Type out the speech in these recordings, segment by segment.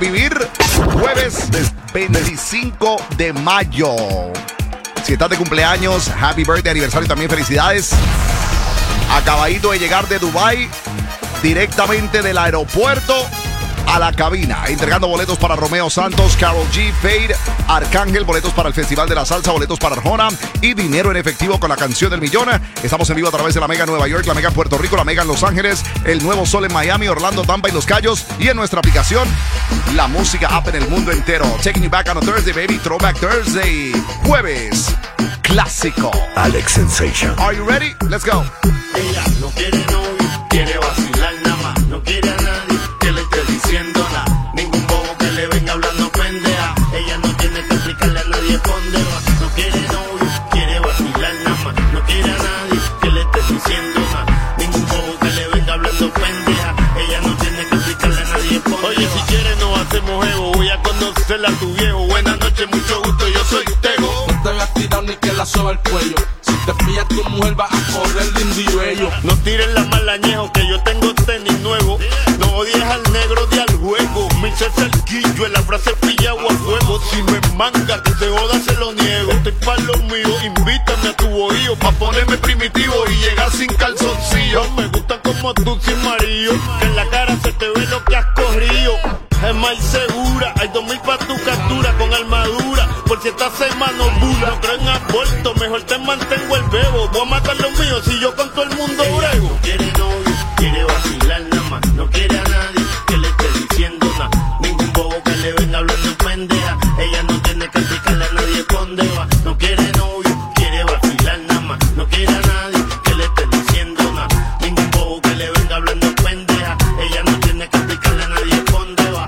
vivir. Jueves 25 de mayo. Si estás de cumpleaños, happy birthday, aniversario, también felicidades. Acabadito de llegar de Dubai, directamente del aeropuerto a la cabina, entregando boletos para Romeo Santos, Karol G, Fade, Arcángel, boletos para el Festival de la Salsa, boletos para Arjona y dinero en efectivo con la canción del millón. Estamos en vivo a través de la Mega Nueva York, la Mega en Puerto Rico, la Mega en Los Ángeles, el Nuevo Sol en Miami, Orlando, Tampa y Los Cayos, y en nuestra aplicación, la música app en el mundo entero. Taking you back on a Thursday, baby, Throwback Thursday, jueves clásico. Alex Sensation. Are you ready? Let's go. Ella no quiere novio, quiere vacilar nada más. No quiere a nadie que le esté diciendo nada. Ningún bobo que le venga hablando pendeja. Ella no tiene que explicarle a nadie dónde va. No quiere novio, quiere vacilar nada más. No quiere a nadie que le esté diciendo nada. Ningún bobo que le venga hablando pendeja. Ella no tiene que explicarle a nadie dónde va. Oye, si quieres no hacemos ego. Voy a conocerla a tu viejo. Buenas noches, mucho gusto, yo soy Tego. No te voy a tirar ni que la soba el cuello. Si te pillas tu mujer va a correr lindo y bello. No tires la malañejo que yo tengo tenis nuevo. No odies al negro de al juego. Michel Cerquillo en la frase pillado a fuego. Si me manga que se joda se lo niego. Estoy pa' lo mío, invítame a tu bohío pa' ponerme primitivo y llegar sin calzoncillo. No me gusta como tú sin marido, que en la cara se te ve lo que has corrido. Es más segura, hay 2000 pa' tu captura con armadura. Por si esta semana bula. No creo en aborto, mejor te mantengo el bebo. Voy a matar los míos si yo con todo el mundo brego. No quiere novio, quiere vacilar nada más. No quiere a nadie que le esté diciendo nada. Ningún bobo que le venga hablando pendeja. Ella no tiene que explicarle a nadie dónde va. No quiere novio, quiere vacilar nada más. No quiere a nadie que le esté diciendo nada. Ningún bobo que le venga hablando pendeja. Ella no tiene que explicarle a nadie dónde va.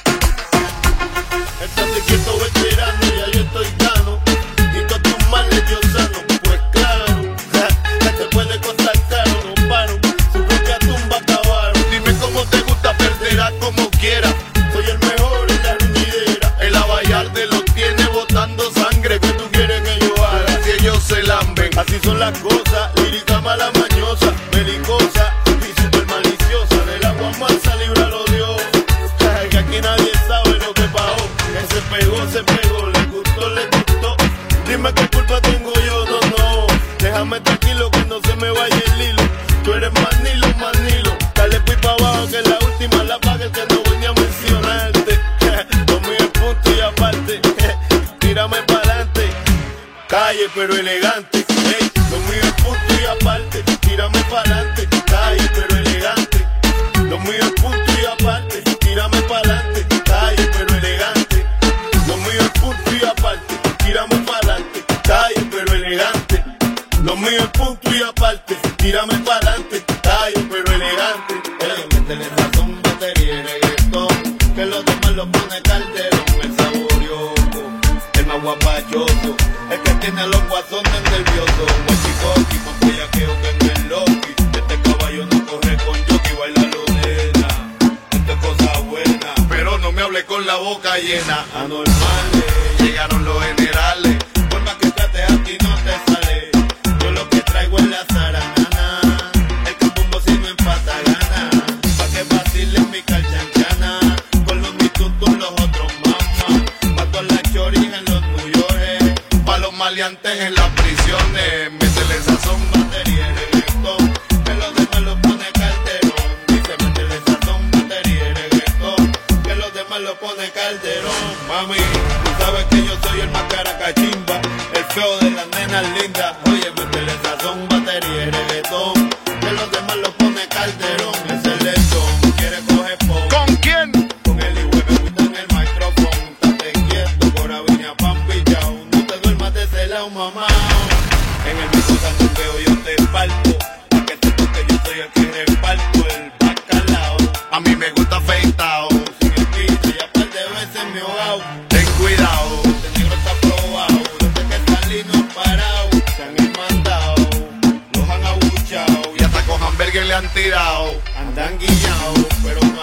Estate quieto, veterano, ya yo estoy gano. Y todos tus males yo sano. Pues claro, que te puede costar caro. No paro, su propia tumba acabaron. Dime cómo te gusta, perderás como quieras. Soy el mejor en la ruñidera. El Abayarde los tiene botando sangre. ¿Qué tú quieres que yo haga si ellos se lamben? Así son las cosas, lírica mala mañosa, belicosa y super maliciosa. Del agua mansa, líbralo Dios. Que aquí nadie sabe lo que pasó. Que se pegó, le gustó. Dime qué culpa tengo yo, no. Déjame tranquilo que no se me vaya el hilo. Tú eres manilo. Dale pues pa' abajo que la última la paga el que no venía a mencionarte. Lo mío es punto y aparte. Tírame pa'lante. Calle pero elegante. Hey, lo mío es punto y aparte. Tírame pa'lante. Calle pero elegante. Lo mío es punto y aparte. Tírame pa'lante. Calle pero elegante. Lo mío es punto y aparte. Tírame pa'lante. Calle pero elegante. Lo mío es punto y aparte. Tírame pa'lante. Calle pero elegante. Métele razón, batería y reggaetón. Que los demás lo pone Calderón. El saborioso, el más guapachoso, el que tiene los guasones nerviosos. Guachicoqui, más bellaqueo que en el Loki. Este caballo no corre con jockey, baila lo nena. Esto es cosa buena, pero no me hable con la boca llena. Anormales, llegaron los generales. Por más que trates a ti no te sale. Yo lo que traigo es la zaranana. El campumbo si no empata gana. Pa' que vacilen mi calchanchana. Con los mitutos los otros mamás. Pa' todas las choris en los New York. Pa' los maleantes en las prisiones. Métele sazón, batería y reggaetón. Que los demás lo pone Calderón. Dice métele sazón, batería y reggaetón. Que los demás lo pone Calderón. Mami, tú sabes que yo soy el más caracachimba. El feo de las nenas lindas. Oye, métele sazón, batería y reggaetón. Que los demás lo pone Calderón. Es el lechón, quiere coger pon. ¿Con quién? Con el hijo me gusta en el micrófono. Estate quieto, cora viña pan pillao. No te duermas de ese lado, mamá. En el mismo sandungueo yo te parto. Pa' que sepas que yo soy el que reparto el bacalao. A mí me gusta afeitao. Sin el quite ya par de veces me he ahogado. Ten cuidado, este negro está probado. Desde que salí no han parado. Se han mandado, los han abuchado. Y hasta con hamburgues le han tirado. Andan guillados, pero no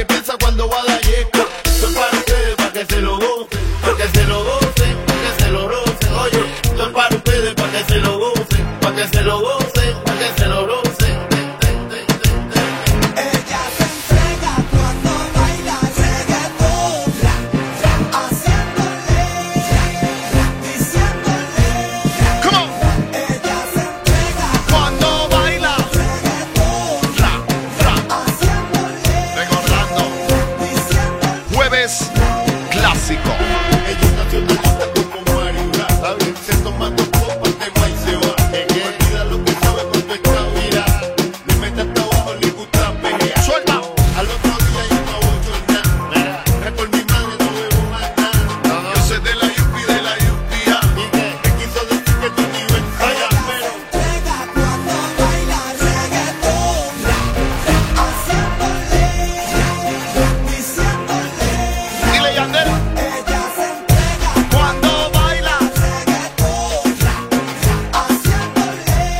que piensa cuando va a la yesca. Esto es para ustedes, para que se lo gocen, para que se lo gocen, para que se lo rocen. Oye, esto es para ustedes, para que se lo gocen, para que se lo gocen, para que se lo rocen. Clásico. Ella está haciendo cosas como Mario, ¿sabes? Se toma dos copas de maíz y se va. Olvida lo que sabe cuando está virada. Le mete hasta abajo, le gusta pejear. Suelta. Al otro día yo no voy a soltar. Por mi madre no bebo más nada. Yo soy de la UPI, de la UPI. ¿Y qué? Me quiso decir que tu nivel falla, pero entrega cuando baila reggaetón, haciéndole, diciéndole. Dile, Yandel. Ella se entrega Cuando baila. reggaetón, haciéndole,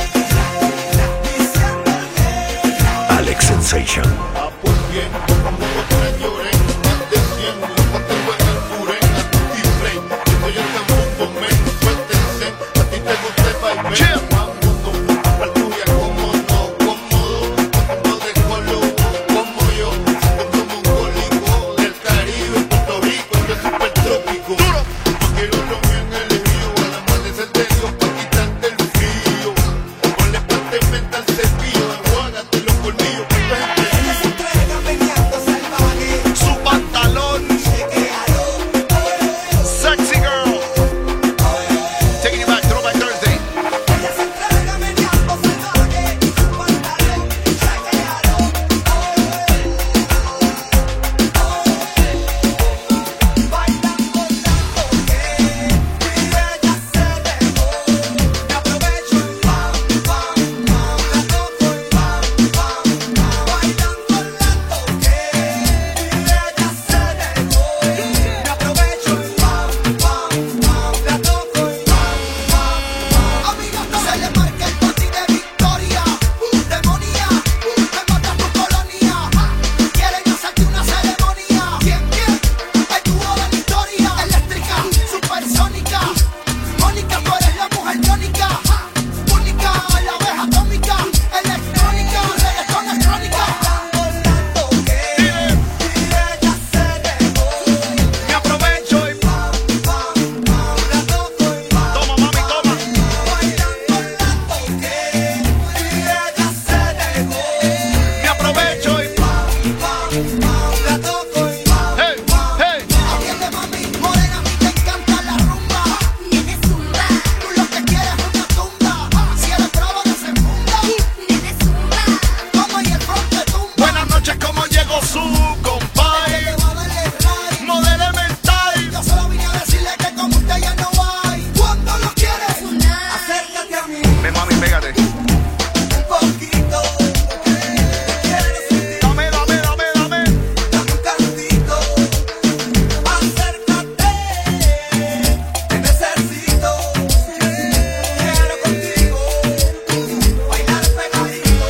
diciéndole. Alex Sensation. ah, pues bien, como otra lloré, más de 100, los que juegan el puré, a tu tifrey. Yo soy el campo, men, suéltense, a ti te gusta el baile. Chill. Vámonos, al tuya, como no, cómodo, como de color, como yo, siento como un cólico del Caribe, Puerto Rico, yo súper trópico. Duro. Yo quiero lo mío en el río, al amanecer de Dios, pa' quitarte el frío. Ponle parte mental cepillo, enjuágate los colmillos, Ella se entrega meneando salvaje, Su pantalón. chequealo, Sexy girl. Taking you back, Throwback Thursday. ella se entrega meneando salvaje, su pantalón, chequealo, bailando tanto que y ella se dejó. Me aprovecho y pam, pam, pam, la toco y pam, pam, pam, bailando lento que y ella se dejó. Me aprovecho y pam, pam, pam, la toco y pam, pam, pam. Amigos, no se le marca el taxi de victoria, demonía, me mata tu colonia. Quieren hacerte una ceremonia. ¿Quién? El dúo de la historia, eléctrica, supersónica. Mónica, tú eres la mujer tónica, única, la abeja atómica, electrónica, reggaetón es crónica. Tanto que y ella se dejó. Me aprovecho y Pam, pam, pam, la toco y pam, toma, mami, toma. bailando tanto que y ella se dejó. Me aprovecho y Pam, pam, pam, la toco y pam, hey, pam. hey. Atiende, mami, morena, a mí te encanta la rumba. Nene zumba, Tú lo que quieres es una tumba. Si eres bravo, no se funda. nene zumba. Como y el front te tumba. Buenas noches, ¿cómo llegó su Te compadre? va a darle ray. Modelo elemental. Yo solo vine a decirle que como usted ya no hay. Cuando lo quieres, acércate a mí Ven, mami, pégate. un poquito. Te quiero sentir. Dame, dame, dame, dame. Dame un cantito, acércate, te necesito, quiero contigo, bailar pegadito,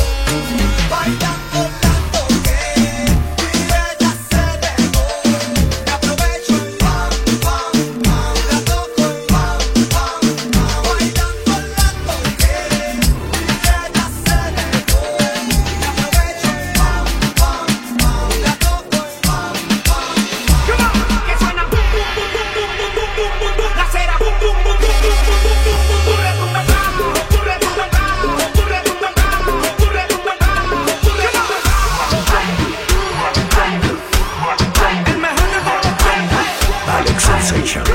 bailando tanto que y ella se dejó. Me aprovecho y pam, pam, pam, la toco y pam, pam, pam, bailando tanto que y ella se dejó. Me aprovecho y pam, pam, pam, la toco y pam, pam. Que suena bum bum bum bum bum bum bum bum bum bum. La cera bum bum bum bum bum bum bum bum bum. Ocurre tu mercado, ocurre tu mercado, ocurre tu mercado, ocurre tu mercado, ocurre tu mercado. El mejor de todos los tiempos. Alex Sensation.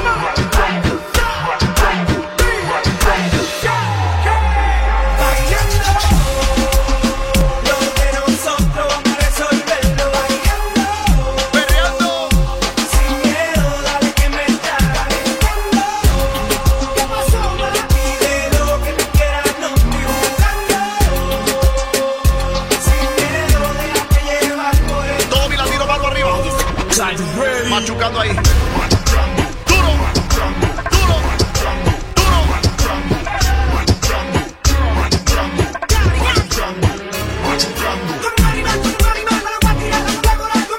Lo que nosotros vamos a resolverlo bailando, Perreando. sin miedo, dale que me está calentando. ¿Qué pasó, ma? Pide lo que tú quieras, no estoy jugando. Sin miedo, déjate llevar por el Todo mi latino, mano arriba. Machucando ahí. Duro. Duro. Duro. con un animal, no lo voy a tirar, no lo voy a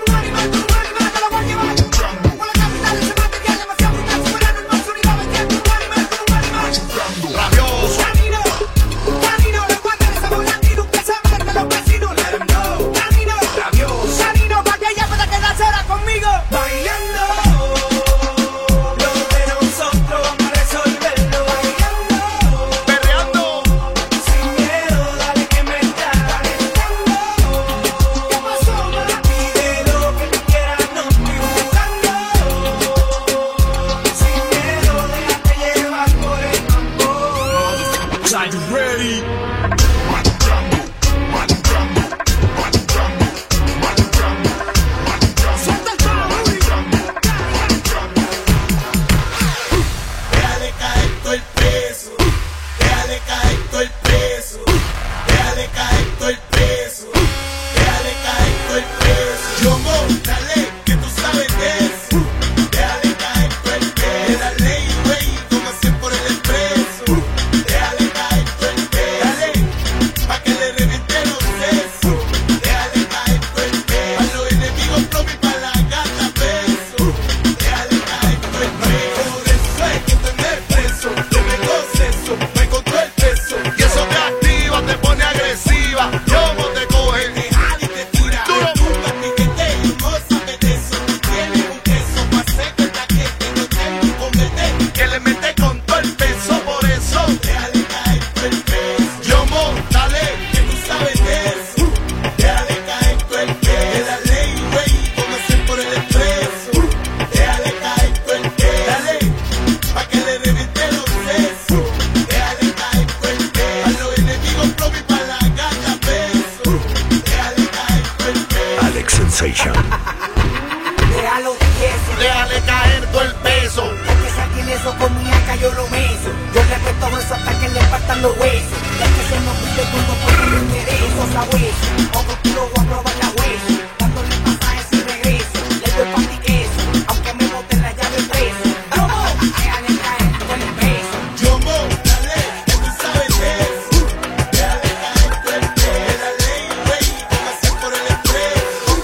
déjale caer todo el peso. Es que saquen eso con mi acá, yo lo meso. Yo le apuesto eso hasta que le faltan los huesos. Es que se nos pide todo porque no interesa eso, sabueso. Otro tiro voy a probar la hueso. Dándole pasajes y regreso. Le doy pan y queso, aunque me boten la llave preso. ¡Vamos! Déjale caer todo el peso. Yomo, dale, que tú sabes qué es. Déjale caer todo el peso. La ley, güey, póngase por el expreso.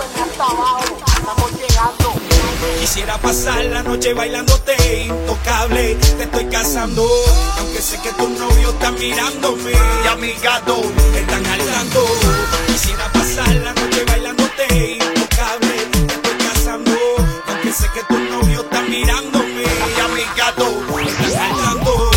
Quisiera pasar la noche bailándote intocable, te estoy casando. Aunque sé que tu novio está mirándome Y a mi gato. me están jalando. Quisiera pasar la noche bailándote intocable, te estoy casando. Aunque sé que tu novio está mirándome Y a mi gato. me están jalando.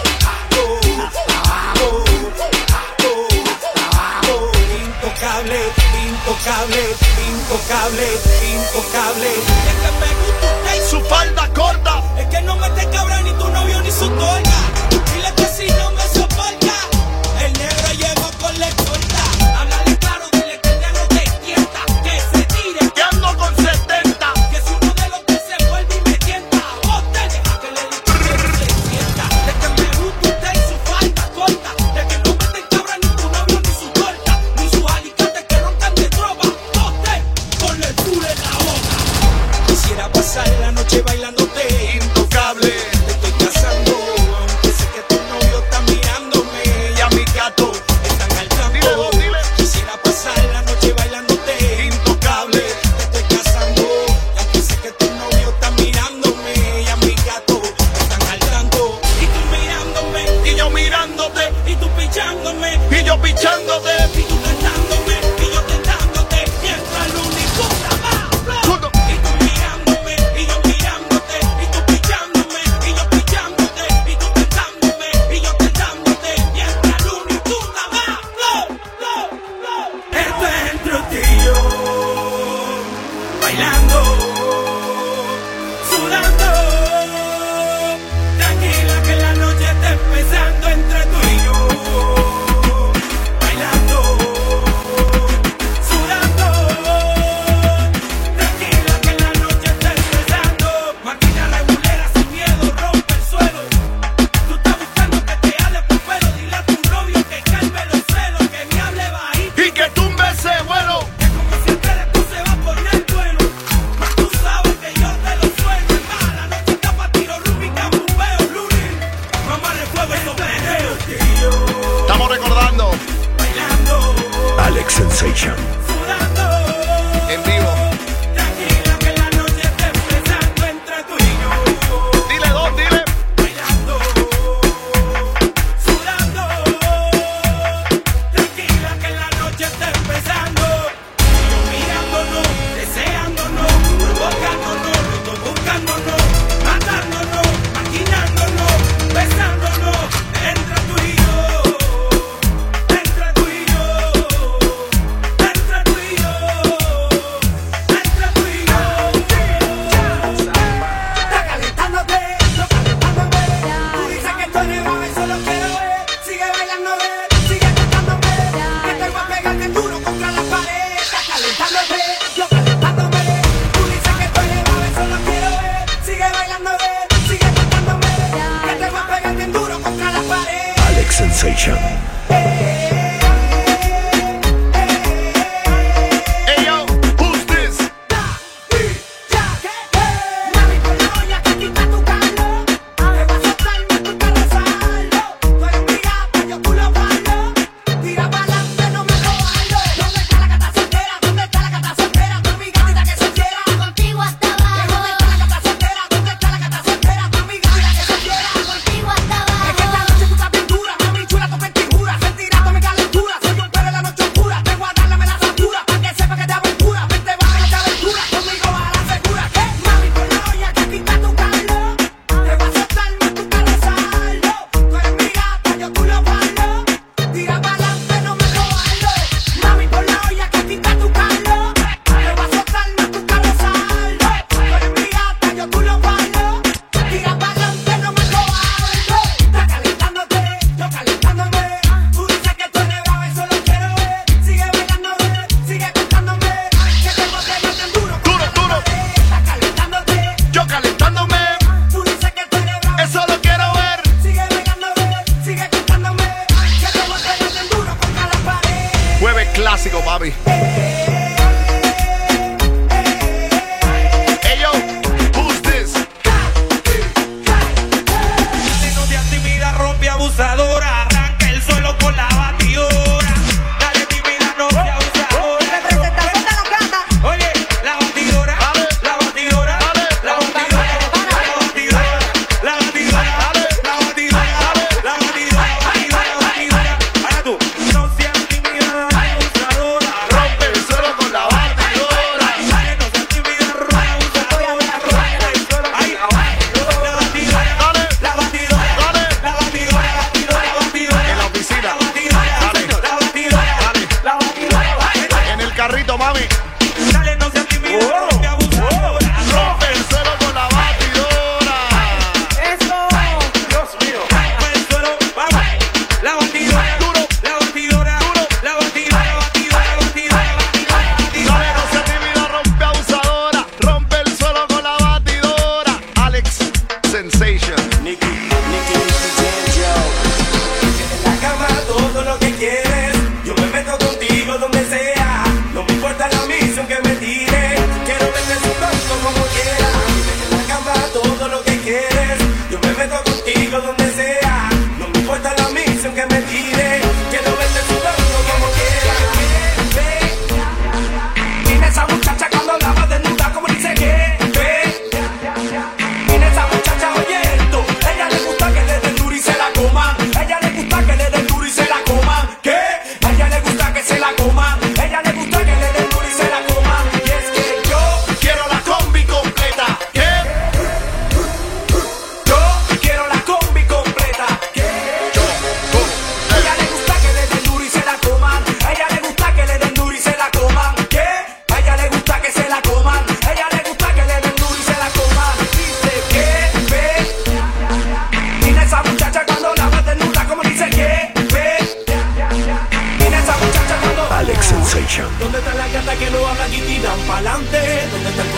Intocable, intocable, intocable, intocable. Es que me gusta usted y Su falda corta. es que no me te cabra ni tu novio ni su torga. Dile que si no me soporta, el negro llegó con la escolta. Háblale claro, dile que ya no te tienta, que se tire, Que ando con 70. que si uno de los que se vuelve y me tienta, vos te deja que le se sienta. De que me gusta usted y su falda corta, de que no me te cabra ni tu novio ni su torta, ni sus alicates que roncan de tropa, vos te con el culo en la boca. Quisiera pasar la noche bailándote Intocable. te estoy casando, aunque sé que tu novio está mirándome. Y a mi gato. Están al tanto. Dile vos, dile. Quisiera pasar la noche bailándote Intocable. te estoy casando, aunque sé que tu novio está mirándome. Y a mi gato están al tanto. Y tú mirándome, Y yo mirándote. y tú pichándome, Y yo pichándote. y tú tentándome, y yo tentándote. Mientras el único Chuto. y tú mirándome, y yo mirándote, y tú pichándome, y yo pichándote, y tú tentándome, y yo tentándote, mientras el único más Esto es entre ti y yo, bailando, sudando, tranquila que la noche está empezando entre tú y yo, bailando, sudando, tranquila que la noche está empezando. Máquina regulera sin miedo, rompe el suelo. Tú estás buscando que te hable por pelo. Dile a tu novio que calme los celos, que me hable bajito. Y que tumbe ese vuelo. Que como siempre después se va a poner bueno. Mas tú sabes que yo te lo suelto. Más la noche está pa' tiro, rúbica, bombeo, lunes. Mamá de fuego, esos peneos. Estamos recordando. Bailando, Alex Sensation. sudando. En vivo. Tranquila que la noche está empezando entre tú y yo. Dile dos, dile. Bailando, sudando, tranquila que la noche está empezando. Yo mirándonos, deseándonos, provocándonos, los dos buscándonos, matándonos, maquinándonos, besándonos, entre tú y yo, entre tú y yo, entre tú y yo, entre tú y yo. Está calentándote, yo calentándome. Tú dices que estoy nevado, eso lo quiero ver. Sigue bailando, sigue tocándome. Que te voy a pegar bien duro contra la pared. Está calentándote, yo calentándome. Tú dices que estoy nevado, eso lo quiero ver. Sigue bailando, sigue tocándome. Que te voy a pegar bien duro contra la pared. Alex Sensation. Hey yo, who's this? Mami, con la olla que quita tu calor. Te vas a soltarme, tú te resalo. Tú eres mi gata, yo culo palo. Tira pa'lante, no me robarlo. ¿Dónde está la gata soltera? ¿Dónde está la gata soltera? Tú mi gatita que se quiera. Contigo hasta ¿Dónde está abajo. la gata soltera? ¿Dónde está la gata soltera? Tú mi gatita que se quiera. Contigo hasta Es que esta abajo. noche tú estás bien dura, mami chula, toca el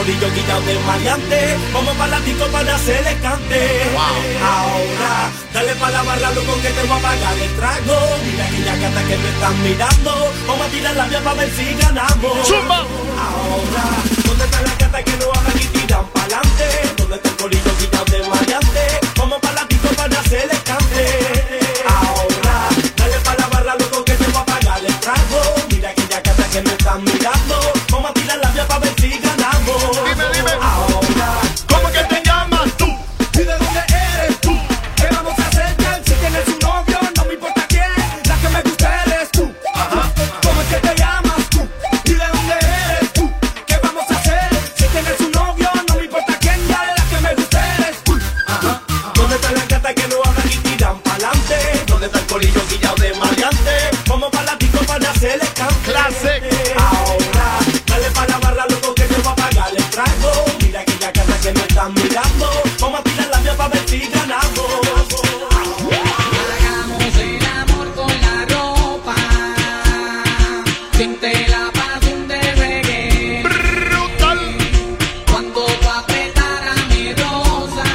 corillo guillao de maleante. Vamos para la disco para hacerle cante. Ahora, dale pa' la barra, loco, que te voy a pagar el trago. Mira aquella gata que me están mirando. Vamos a tirar la vía para ver si ganamos. ¡Zumba! Ahora, ¿dónde están las gatas que no hablan y tiran pa'lante? ¿Dónde está el corillo guillao de maleante? Vamos para la disco para hacerle cante. Ahora, dale pa' la barra, loco, que te voy a pagar el trago. Mira aquella gata que me están mirando. Vamos a tirar la vía para ver si ganamos. Dime. Ahora, ¿Cómo que te llamas tú? ¿y de dónde eres tú? ¿Qué vamos a hacer, girl? Si tienes un novio, no me importa quién. La que me gusta eres tú. ¿Cómo es que te llamas tú? ¿Y de dónde eres tú? ¿Qué vamos a hacer? Si tienes un novio, no me importa quién. Girl, la que me gusta eres tú. ¿Dónde están las gatas que no hablan y tiran pa'lante? ¿Dónde está el colillo guillao de maleante? Vamos pa' la disco para hacerle cante. Classic. Ahora, dale pa' la barra, loco, que te va a pagar el trago. Mira aquella gata que me están mirando. Vamos a tirar la vía para ver si ganamos. Hagamos el amor con la ropa. Siente la pasión de reggae. Brutal. Cuando tú apretaras mi rosa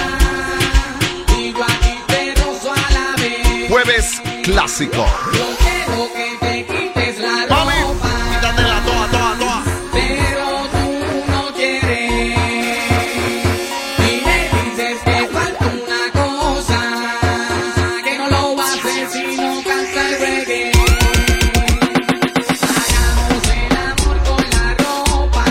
y yo aquí te rozo a la vez. Jueves clásico. Yo quiero que te quites la Mami, ropa, quítatela toda. pero tú no quieres. Y me dices que falta una cosa, que no lo vas a hacer si no canta el reggae. Hagamos el amor con la ropa,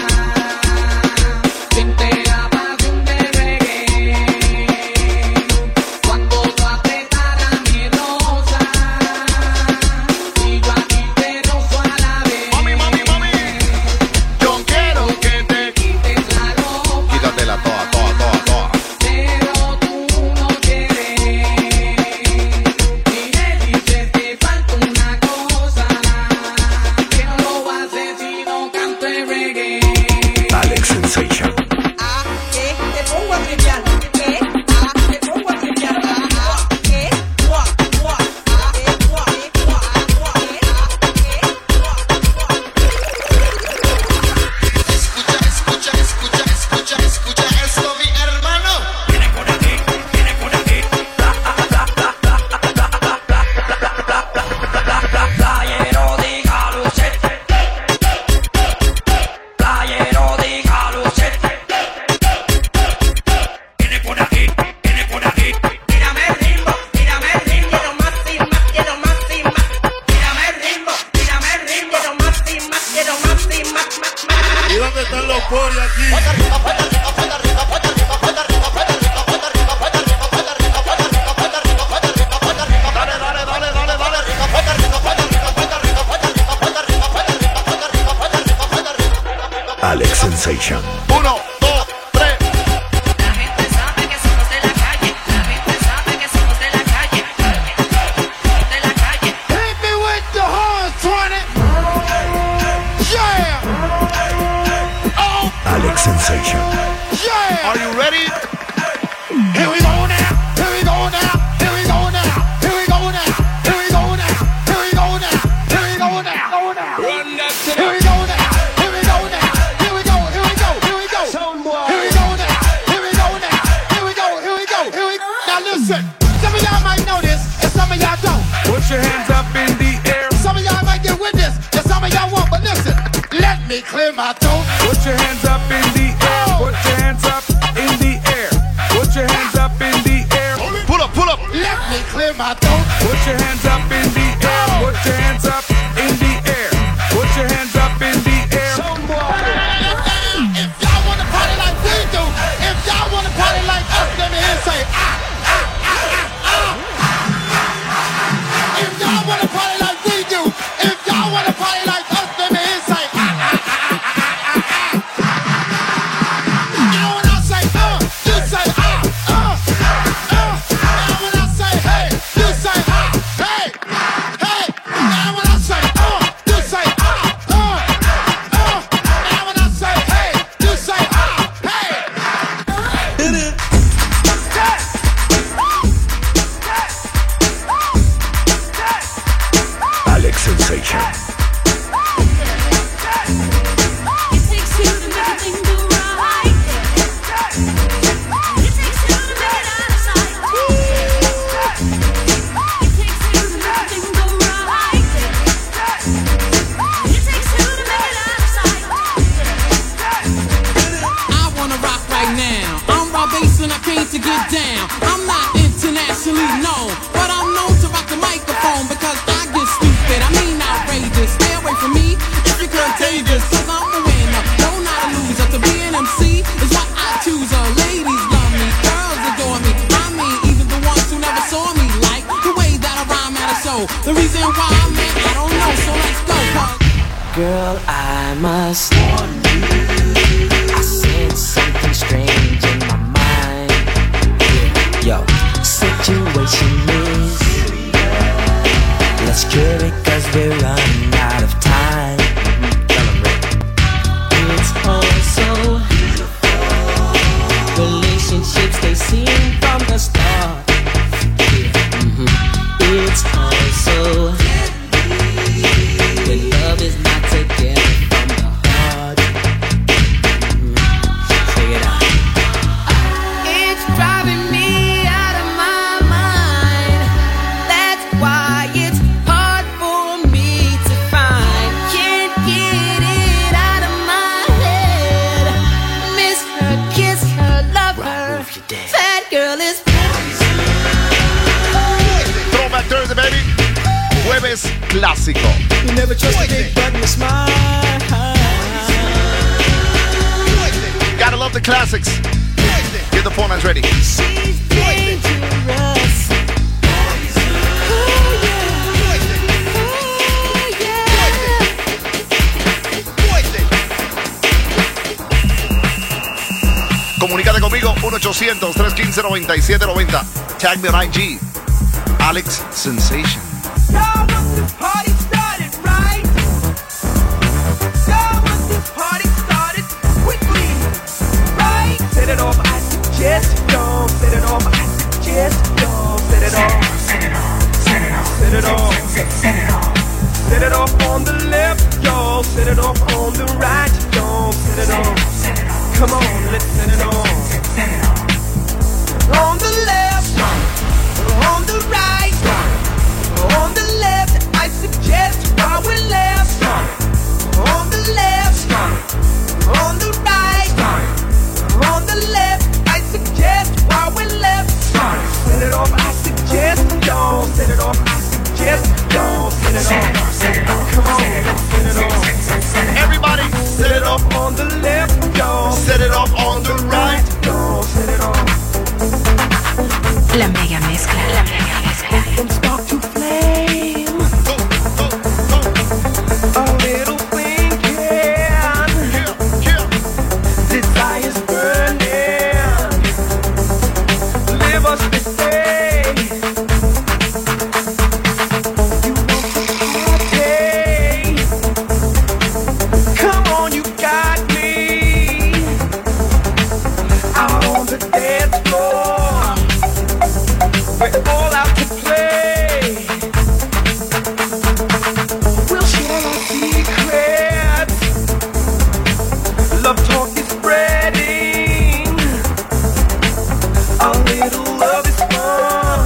siente la pasión del reggae. Cuando tú apretaras mi rosa y yo aquí te rozo a la vez. Mami. Yo quiero que te Quites la ropa, quítatela toda. pero tú no quieres. Y me dices que falta una cosa, que no lo vas a hacer si no canto el reggae. Alex Sensation. ¿Qué? Te pongo a triviar. ¿Qué? Te pongo a triviar. ¿Qué? Escucha esto, mi hermano. Playero de Galucete, playero de Galucete. Viene por aquí. Tírame el ritmo, quiero más y más, quiero más y más. Tírame el ritmo, quiero más y más, quiero más y más. ¿Y dónde están los poli aquí? Alex Sensation. 1, 2, 3. La gente sabe que somos de la calle, la gente sabe que somos de la calle, de la calle. Hit me with the horns, 20. Yeah. Oh, Alex Sensation. yeah. Are you ready? Here we go now. Here we go now. Here we go now. Here we go now. Here we go now. Here we go now. Here we go now. Run that shit Here up. we go now. Here we go now. Here we go. Here we go. Here we go. Here we go now. Here we go now. Here we go. Here we go. Here we go. Now listen. Some of y'all might know this, and some of y'all don't. Put your hands up in the air. Some of y'all might get with this, and some of y'all won't. But listen, let me clear my throat. Put your hands up in the air. Put your hands up in the air. Put your hands up in the air. Pull up. Let me clear my throat. Put your hands up in the air. Put your hands up in the air. Put your hands up in the air. If y'all wanna party like we do, if y'all wanna party like us, let me hear say If y'all wanna party like we do, if y'all wanna party like us, let me hear say Now when I say you say Now when I say hey, you say hey, hey. Now when I say you say Now when I say hey, you say hey. Alex Sensation. It takes two to make a thing go right. and I came to get down. I'm not internationally known, but I'm known to rock the microphone because I get stupid. I mean outrageous. Stay away from me if you're contagious, cause I'm a winner, no not a loser. To be an MC is what I choose. Ladies love me, girls adore me. I mean even the ones who never saw me like the way that I rhyme at a show. The reason why I'm in, I don't know, so let's go. Girl, I must warn you, I sense something strange in my mind. Yo, situation is, let's cure it cause we're running out of time. It's all so beautiful, relationships they seem from the start. It's all so when love is not together from the heart. Check it out. It's driving me out of my mind. That's why it's hard for me to find. Can't get it out of my head. Miss her, kiss her, love her. That girl is Throwback Thursday, baby. Jueves clásico. You never trust a big button to smile. Gotta love the classics. Get the phone lines ready. She's dangerous. Comunícate conmigo 1-800-315-9790. Tag me on IG. Alex Sensation. Y'all want this party started, right? Y'all want this party started quickly, right? Set it off, I suggest y'all. Set it off, I suggest y'all. Set it off. Set it off. Set it off. Set it off. Set it off. Set it off on the left, y'all. Set it off on the right, y'all. Set it off. Come on, let's set it off. On the left, on the right, on the left, I suggest while we're left. On the left, on the right, on the left, I suggest while we're left. Set it off, I suggest, y'all. Set it off, I suggest, y'all. Set it off, set it off. Come on, set it off. Everybody, Set it off on the left, y'all. set it off on the right. Y'all, set it off. La mega mezcla. La mega mezcla. From spark to flame, Go, go, go. a little thing can. Here, here. Desire's burning. Live us this day. You want to party? Come on, you got me. Out on the dance floor. We're all out to play. We'll share our secrets. Love talk is spreading. Our little love is fun.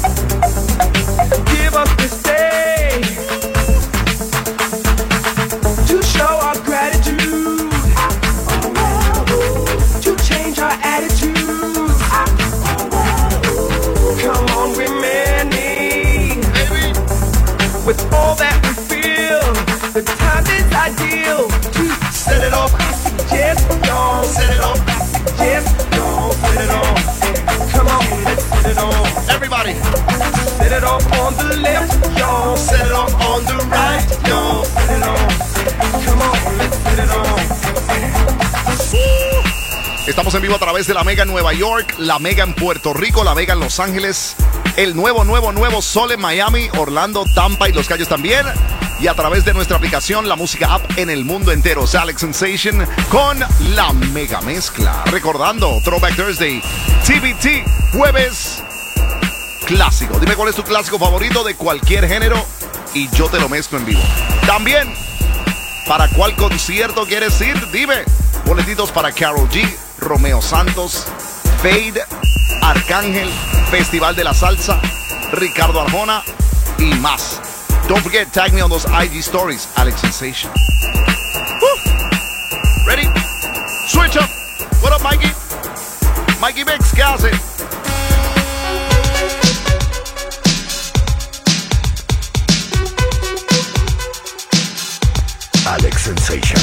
Give us this day to show our gratitude, to change our attitudes. Come on, we're many. With all that we feel, the time is ideal to set it off. I suggest y'all set it off. I suggest y'all set it off. Come on, let's set it off. Everybody, Set it off on the left, y'all. Set it off on the right, y'all. Set it off. Come on, let's set it off. estamos en vivo a través de la Mega en Nueva York, la Mega en Puerto Rico, la Mega en Los Ángeles, el nuevo Sol en Miami, Orlando, Tampa y Los Cayos también. Y a través de nuestra aplicación, la música app en el mundo entero. Es Alex Sensation con la Mega Mezcla. Recordando, Throwback Thursday, TBT, jueves clásico. Dime cuál es tu clásico favorito de cualquier género y yo te lo mezclo en vivo. También, ¿para cuál concierto quieres ir? Dime. Boletitos para Karol G, Romeo Santos, Fade, Arcángel, Festival de la Salsa, Ricardo Arjona y más. Don't forget, tag me on those IG stories, Alex Sensation. Woo. Ready? Switch up. What up, Mikey? Mike Nicky Mix, ¿qué hace? Alex Sensation.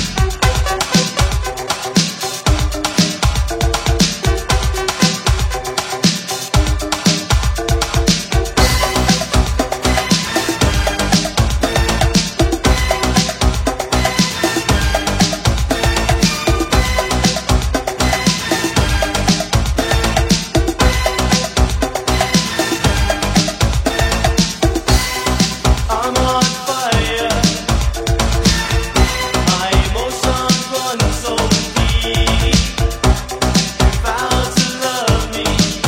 I'm on fire. My emotions run so deep. Vowed to love me.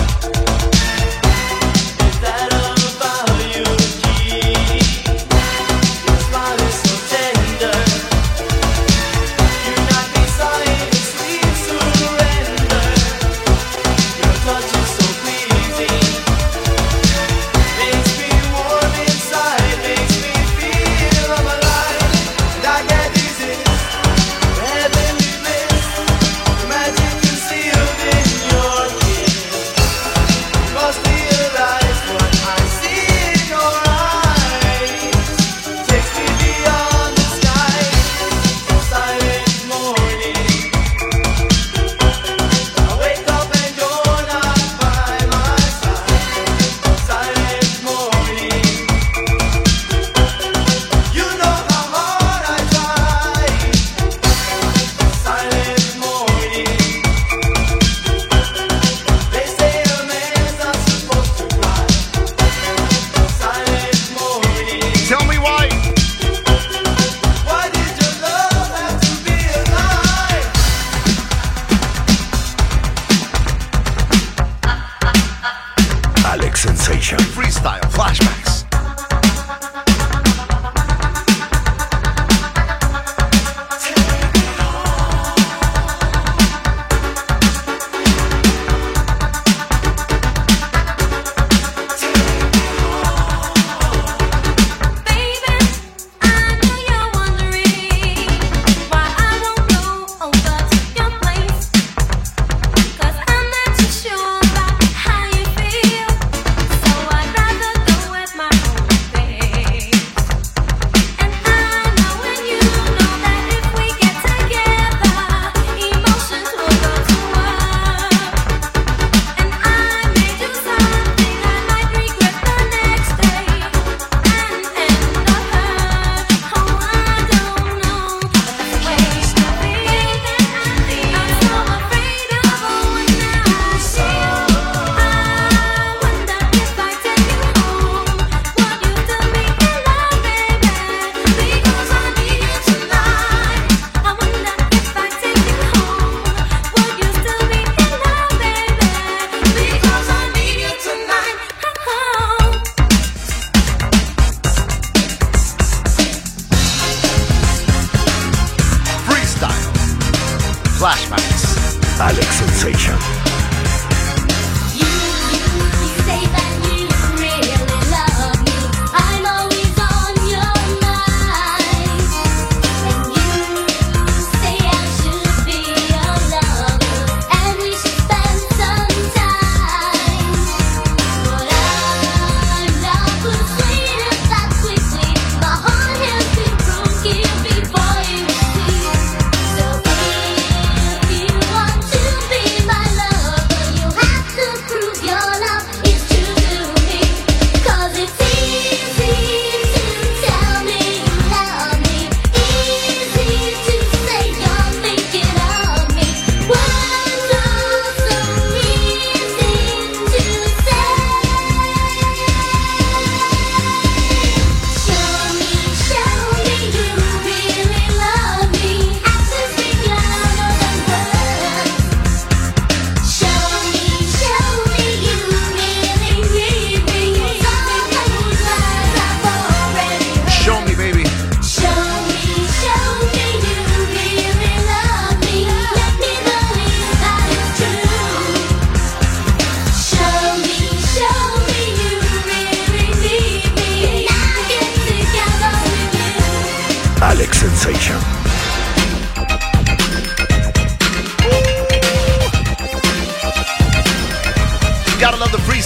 Is that a vow you keep? Your smile is so tender. You knock me silent in sweet surrender. Your touch is so pleasing. Makes me warm inside, makes me feel I'm alive. And I get dizziness, heavenly bliss. The magic concealed in your kiss. You must realize what I see in your eyes. Takes me beyond the skies. Silent morning. I wake up and you're not by my side. Silent morning. You know how hard I try. Silent morning. They say a man's not supposed to cry. Silent morning. Tell me why. Why did your love have to be a lie? Alex Sensation. Freestyle, flashbacks. Baby, I know you're wondering why I won't go over to your place. 'Cause I'm not too sure about how you feel, so I'd rather go at my own pace. And I know when you know that if we get together, emotions will go to work. And I may do something I might regret the next day and end up hurt. Oh, I don't know, but that's the way it should be. I'm so afraid of what now I see. I wonder if I take you home, would you still be in love, baby? Because I need you tonight. I wonder if I take you home, would you still be in love, baby? Because I need you tonight. Freestyle, flashbacks. Alex Sensation. You say that you really love me. I'm always on your mind. And you say I should be your lover, and we should spend some time. But I'm not persuaded that quickly. My heart has been broken before you see. So if you want to be my lover,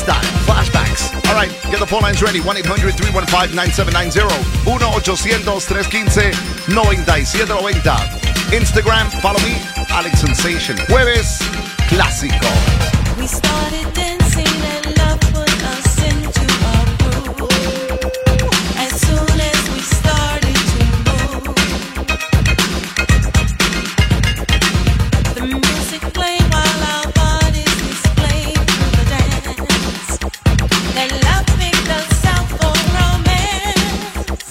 Freestyle Flashbacks. All right, get the phone lines ready. 1-800-315-9790. 1-800-315-9790. Instagram, follow me, Alex Sensation. Jueves clásico. We started dancing and love put us into a groove. As soon as we started to move, the music played while our bodies displayed through the dance. And love picked us out for romance.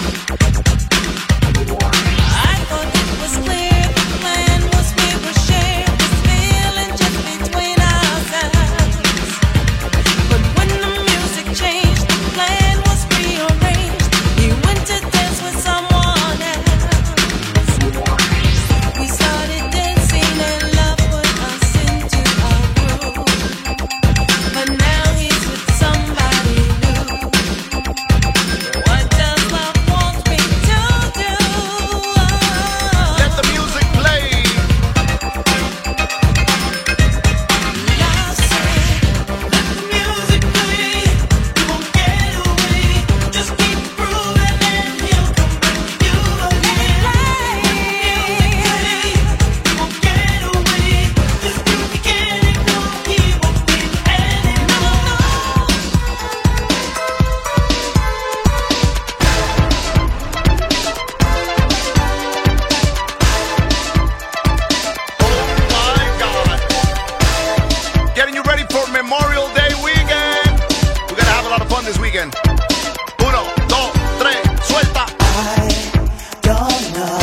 I thought it was clear the plan was we would share this feeling just between ourselves. But when the music changed, the plan was rearranged. We went to dance with someone else. We started dancing and love put us into a groove. But now he's with somebody new. What does love want me to do? Let the music play. Love said, let the music play. You won't get away. Just keep grooving and he'll come back to you again. You won't get away. Just keep beginning. No, he won't win anymore. My God. Getting you ready for Memorial Day weekend. We're gonna have a lot of fun this weekend. 1, 2, 3, suelta. Don't know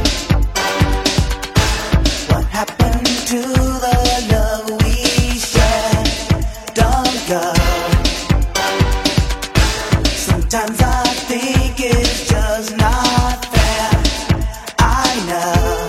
what happened to the love we shared. Don't go. Sometimes I think it's just not fair. I know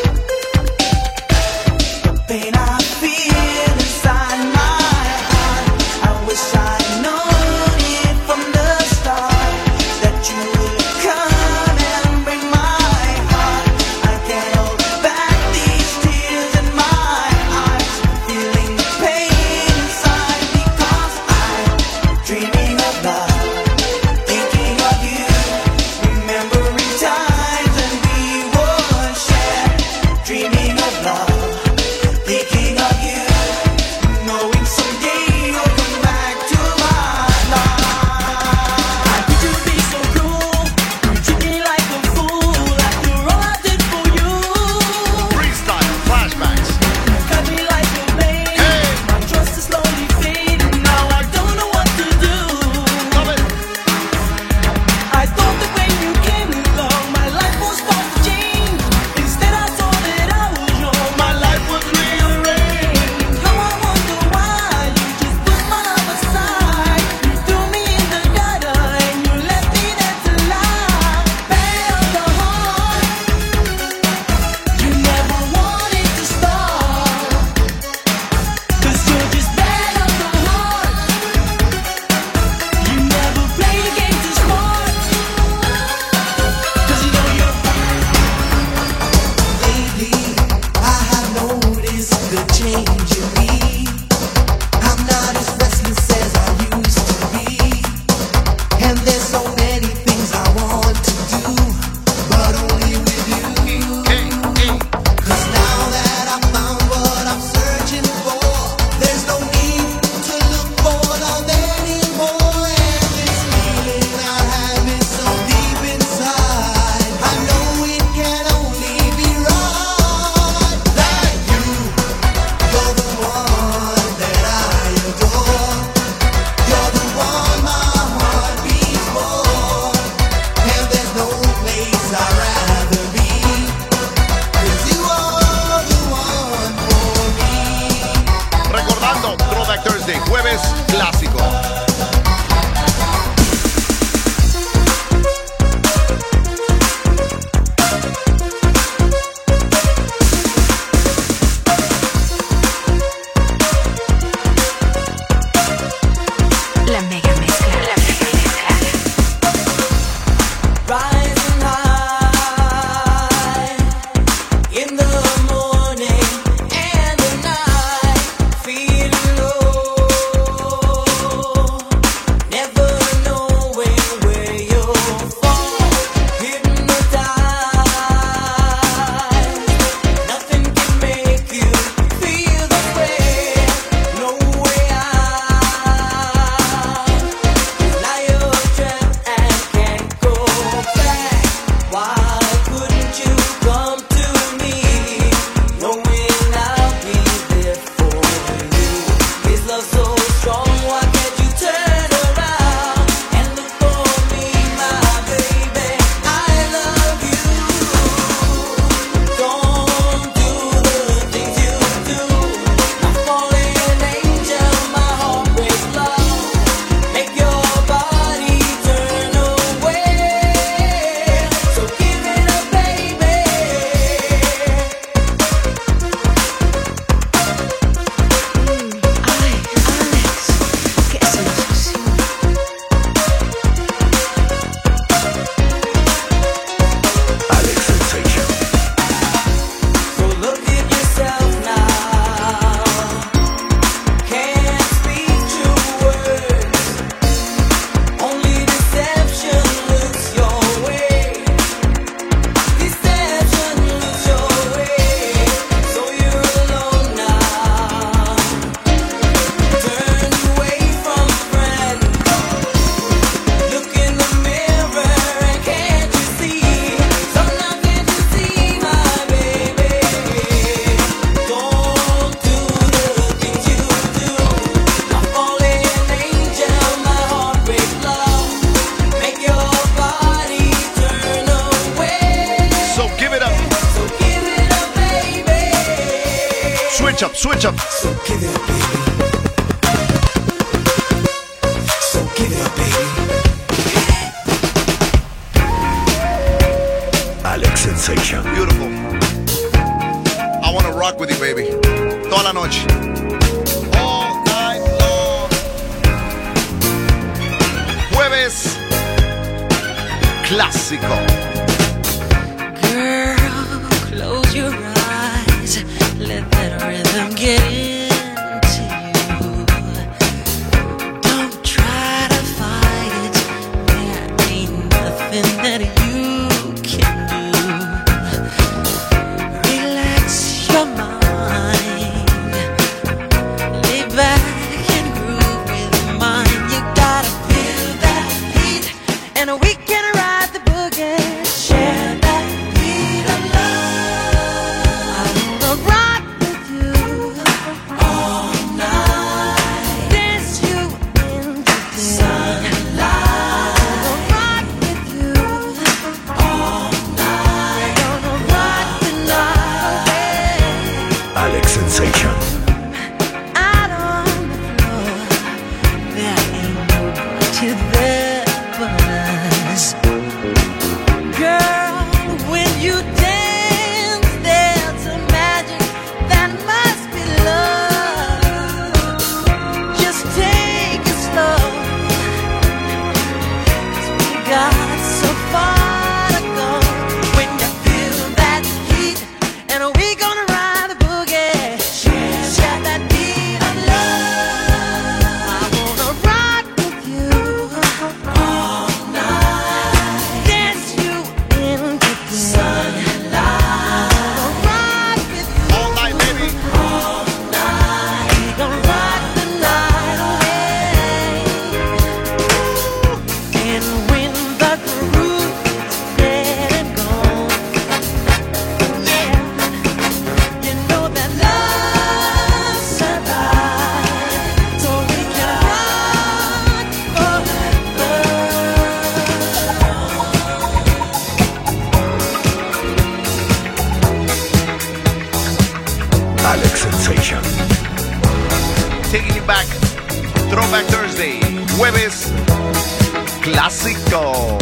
the pain I feel inside my heart. I wish I'd known it from the start that you would come and bring my heart. I can't hold back these tears in my eyes, feeling the pain inside because I'm dreaming of love, thinking of you, remembering times when we would share, dreaming of love, thinking of you, knowing someday you'll come back to my life. How could you be so cruel? You treat me like a fool after all I did for you. Freestyle Flashbacks. Cut me like a blade. Hey. My trust is slowly fading. Now I don't know what to do. Love it. I thought that when you came along, my life was supposed to change. Instead, I saw that I was wrong. My life was rearranged. Now I wonder why you just put my love aside. You threw me in the gutter and you left me there to lie. Bad of the heart. You never wanted to start. 'Cause you're just bad of the heart. You never played a game too smart. 'Cause you know you're lately, I have noticed the change in me. I'm not as restless as I used to be. And there's so many things I want to do, but only with you. Hey, hey. 'Cause now that I found what I'm searching for, there's no need to look for love anymore. And this feeling I have is so deep inside, I know it can only be right. That you're the one that I adore. You're the one my heart beats for. And there's no place I'd rather be. 'Cause you are the one for me. Recordando Throwback Thursday, jueves clásico. La mega mezcla. La mega mezcla. Rising high in the morning and the night, feeling low. matchup. So give it up, baby. So give it up, baby. Alex Sensation. Beautiful. I want to rock with you, baby. Toda la noche. All night long. Jueves clásico. Girl, close your eyes. Let that rhythm get into you. Don't try to fight it. There ain't nothing that you can do. Relax your mind. Lay back and groove with mine. You gotta feel that heat, and we can ride the boogie. Share that beat of love. I wanna rock with you all night. Dance you into the sunlight. I wanna rock with you all night. Gonna rock the night away. Alex Sensation. Out on the floor, there ain't nobody there but us. Girl, when you dance, there's a magic that must be love. Just take it slow, 'cause we got so far to go. When you feel that heat, and we gonna ride the boogie. Share that beat of love. I wanna rock with you all night. Dance you into the sunlight. Rock with you All night, baby. all night. We gon' rock the night away. And when the groove is dead and gone, yeah, you know that love survives, so we can rock forever. Alex Sensation. Taking you back. Throwback Thursday. Jueves clásico.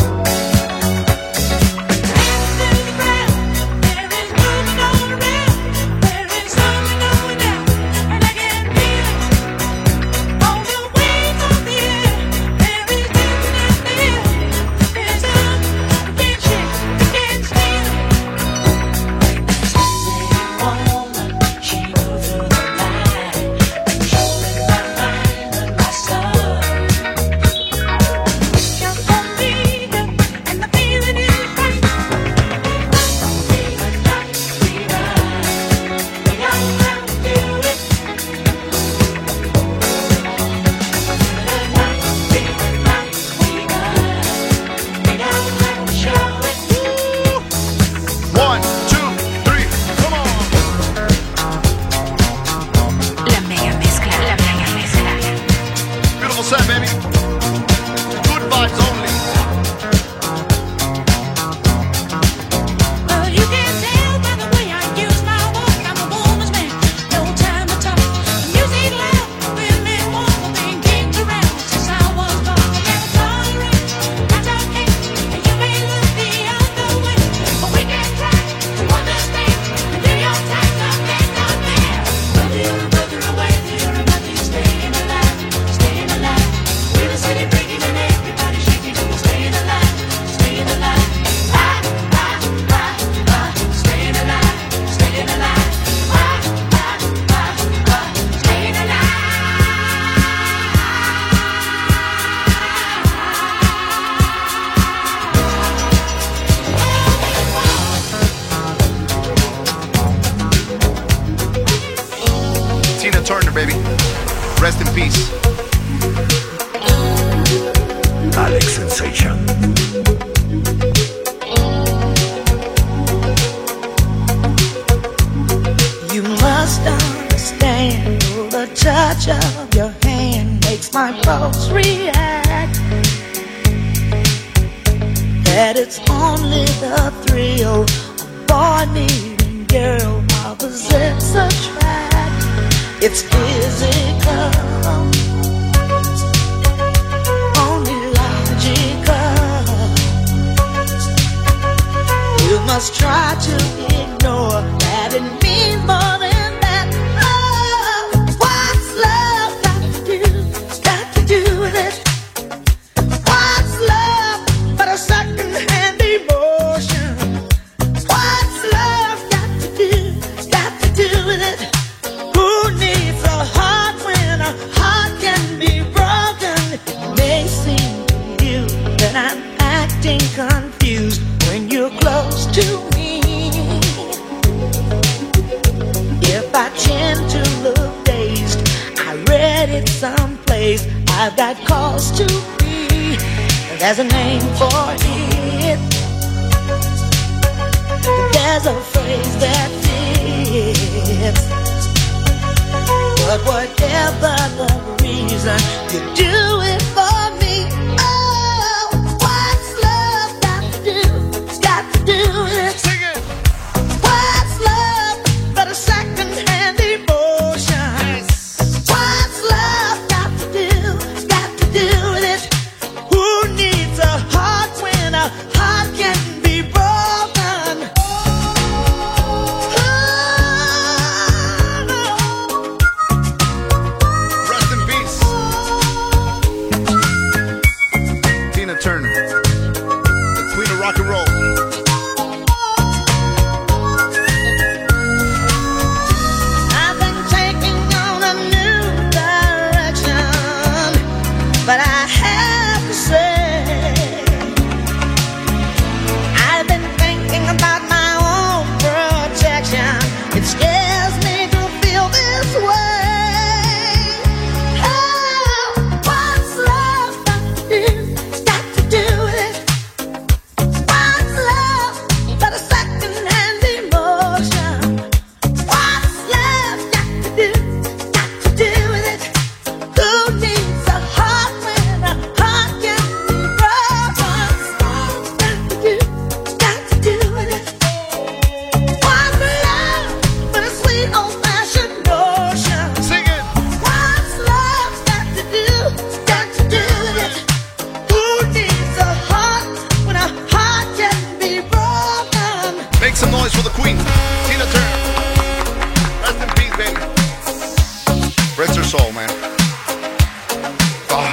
One, two, three, come on. La mega mezcla. La mega mezcla. Beautiful set, baby. Good vibes only. Well, you can tell by the way I use my walk, I'm a woman's man, no time to talk. Music loud, with me more than kicked around since I was born. I never tolerate, I don't hate, and you may look the other way, but we can try to understand and do your time, something not fair. Whether you're a brother or whether you're a mother, you're staying alive, staying alive. We're the city breaking and everybody shaking, and we're staying alive, staying alive. Staying alive, staying alive. Staying alive. Tina Turner, baby. Rest in peace. Alex Sensation. You must understand, the touch of your hand makes my pulse react. That it's only the thrill of boy meeting girl opposites attract. It's physical, only logical. You must try to ignore that it means more than that. Oh, what's love got to do? Got to do with it. What's love but a second-hand emotion? What's love got to do? Got to do with it. Who needs a heart when a heart can be broken? It may seem to you that I'm acting confused when you're close to me. If I tend to look dazed, I read it someplace. I've got cause to be. There's a name for it. There's a phrase that fits. But whatever the reason, you do it for me. Oh, what's love got to do? Got to do with it. Sing it. What's love but a second-hand emotion? What's love got to do? Got to do with it. Who needs a heart when a heart can be broken? Rest in peace. Tina Turner, the queen of rock and roll. I've been taking on a new direction, but I have to say, I've been thinking about my own protection. It scares me to feel this way. Oh, what's love got to do? Got to do with it. What's love but a second-hand emotion? What's love got to do? Got to do with it. Who needs a heart when a heart can be broken? Got to do with it. What's love but a sweet old-fashioned notion? Sing it. What's love got to do? Got to do with it. Who needs a heart when a heart can be broken? Make some noise for the queen, Tina Turner. Rest in peace, baby. Rest her soul, man. Ah.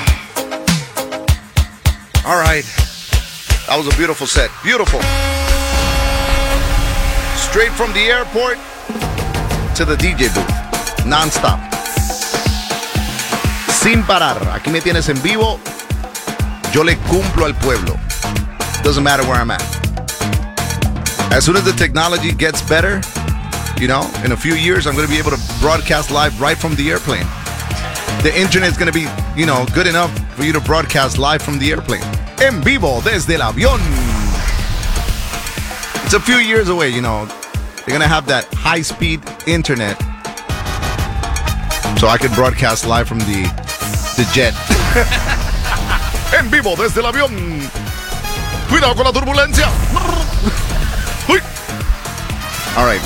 All right. That was a beautiful set. Beautiful. Straight from the airport to the DJ booth. Non-stop. Sin parar. Aquí me tienes en vivo. Yo le cumplo al pueblo. Doesn't matter where I'm at. As soon as the technology gets better, you know, in a few years, I'm going to be able to broadcast live right from the airplane. The internet is going to be, you know, good enough for you to broadcast live from the airplane. En vivo desde el avión. It's a few years away, you know. They're going to have that high-speed internet. So I can broadcast live from the jet. En vivo desde el avión. Cuidado con la turbulencia. Uy. All right.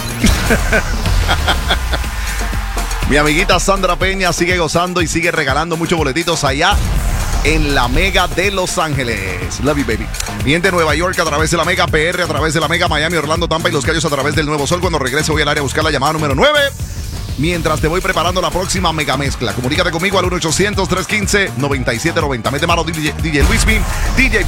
Mi amiguita Sandra Peña sigue gozando y sigue regalando muchos boletitos allá en la Mega de Los Ángeles. Love you, baby. Mi gente de Nueva York a través de la Mega, PR a través de la Mega, Miami, Orlando, Tampa y Los Cayos a través del Nuevo Sol. Cuando regrese voy al área a buscar la llamada número 9. Mientras te voy preparando la próxima mega mezcla. Comunícate conmigo al 1-800-315-9790. Mete mano DJ Luismi, DJ